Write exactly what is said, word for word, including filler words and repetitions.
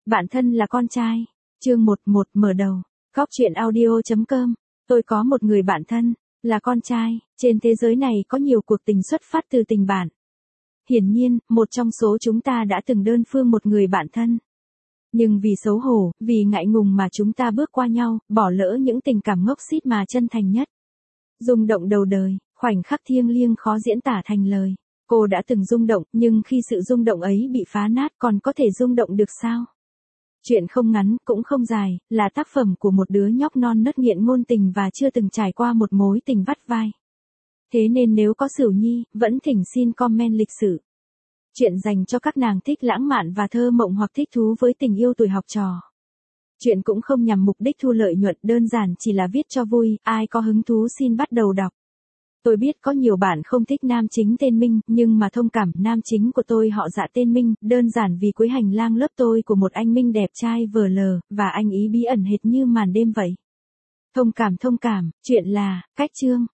Bạn thân là con trai. Chương một một mở đầu. Góc truyện audio chấm com. Tôi có một người bạn thân, là con trai. Trên thế giới này có nhiều cuộc tình xuất phát từ tình bạn. Hiển nhiên, một trong số chúng ta đã từng đơn phương một người bạn thân. Nhưng vì xấu hổ, vì ngại ngùng mà chúng ta bước qua nhau, bỏ lỡ những tình cảm ngốc xít mà chân thành nhất. Rung động đầu đời, khoảnh khắc thiêng liêng khó diễn tả thành lời. Cô đã từng rung động, nhưng khi sự rung động ấy bị phá nát còn có thể rung động được sao? Chuyện không ngắn, cũng không dài, là tác phẩm của một đứa nhóc non nớt nghiện ngôn tình và chưa từng trải qua một mối tình vắt vai. Thế nên nếu có Sửu Nhi, vẫn thỉnh xin comment lịch sử. Chuyện dành cho các nàng thích lãng mạn và thơ mộng hoặc thích thú với tình yêu tuổi học trò. Chuyện cũng không nhằm mục đích thu lợi nhuận, đơn giản chỉ là viết cho vui, ai có hứng thú xin bắt đầu đọc. Tôi biết có nhiều bạn không thích nam chính tên Minh, nhưng mà thông cảm, nam chính của tôi họ Dạ tên Minh, đơn giản vì cuối hành lang lớp tôi của một anh Minh đẹp trai vờ lờ, và anh ý bí ẩn hệt như màn đêm vậy. Thông cảm thông cảm, chuyện là, cách chương.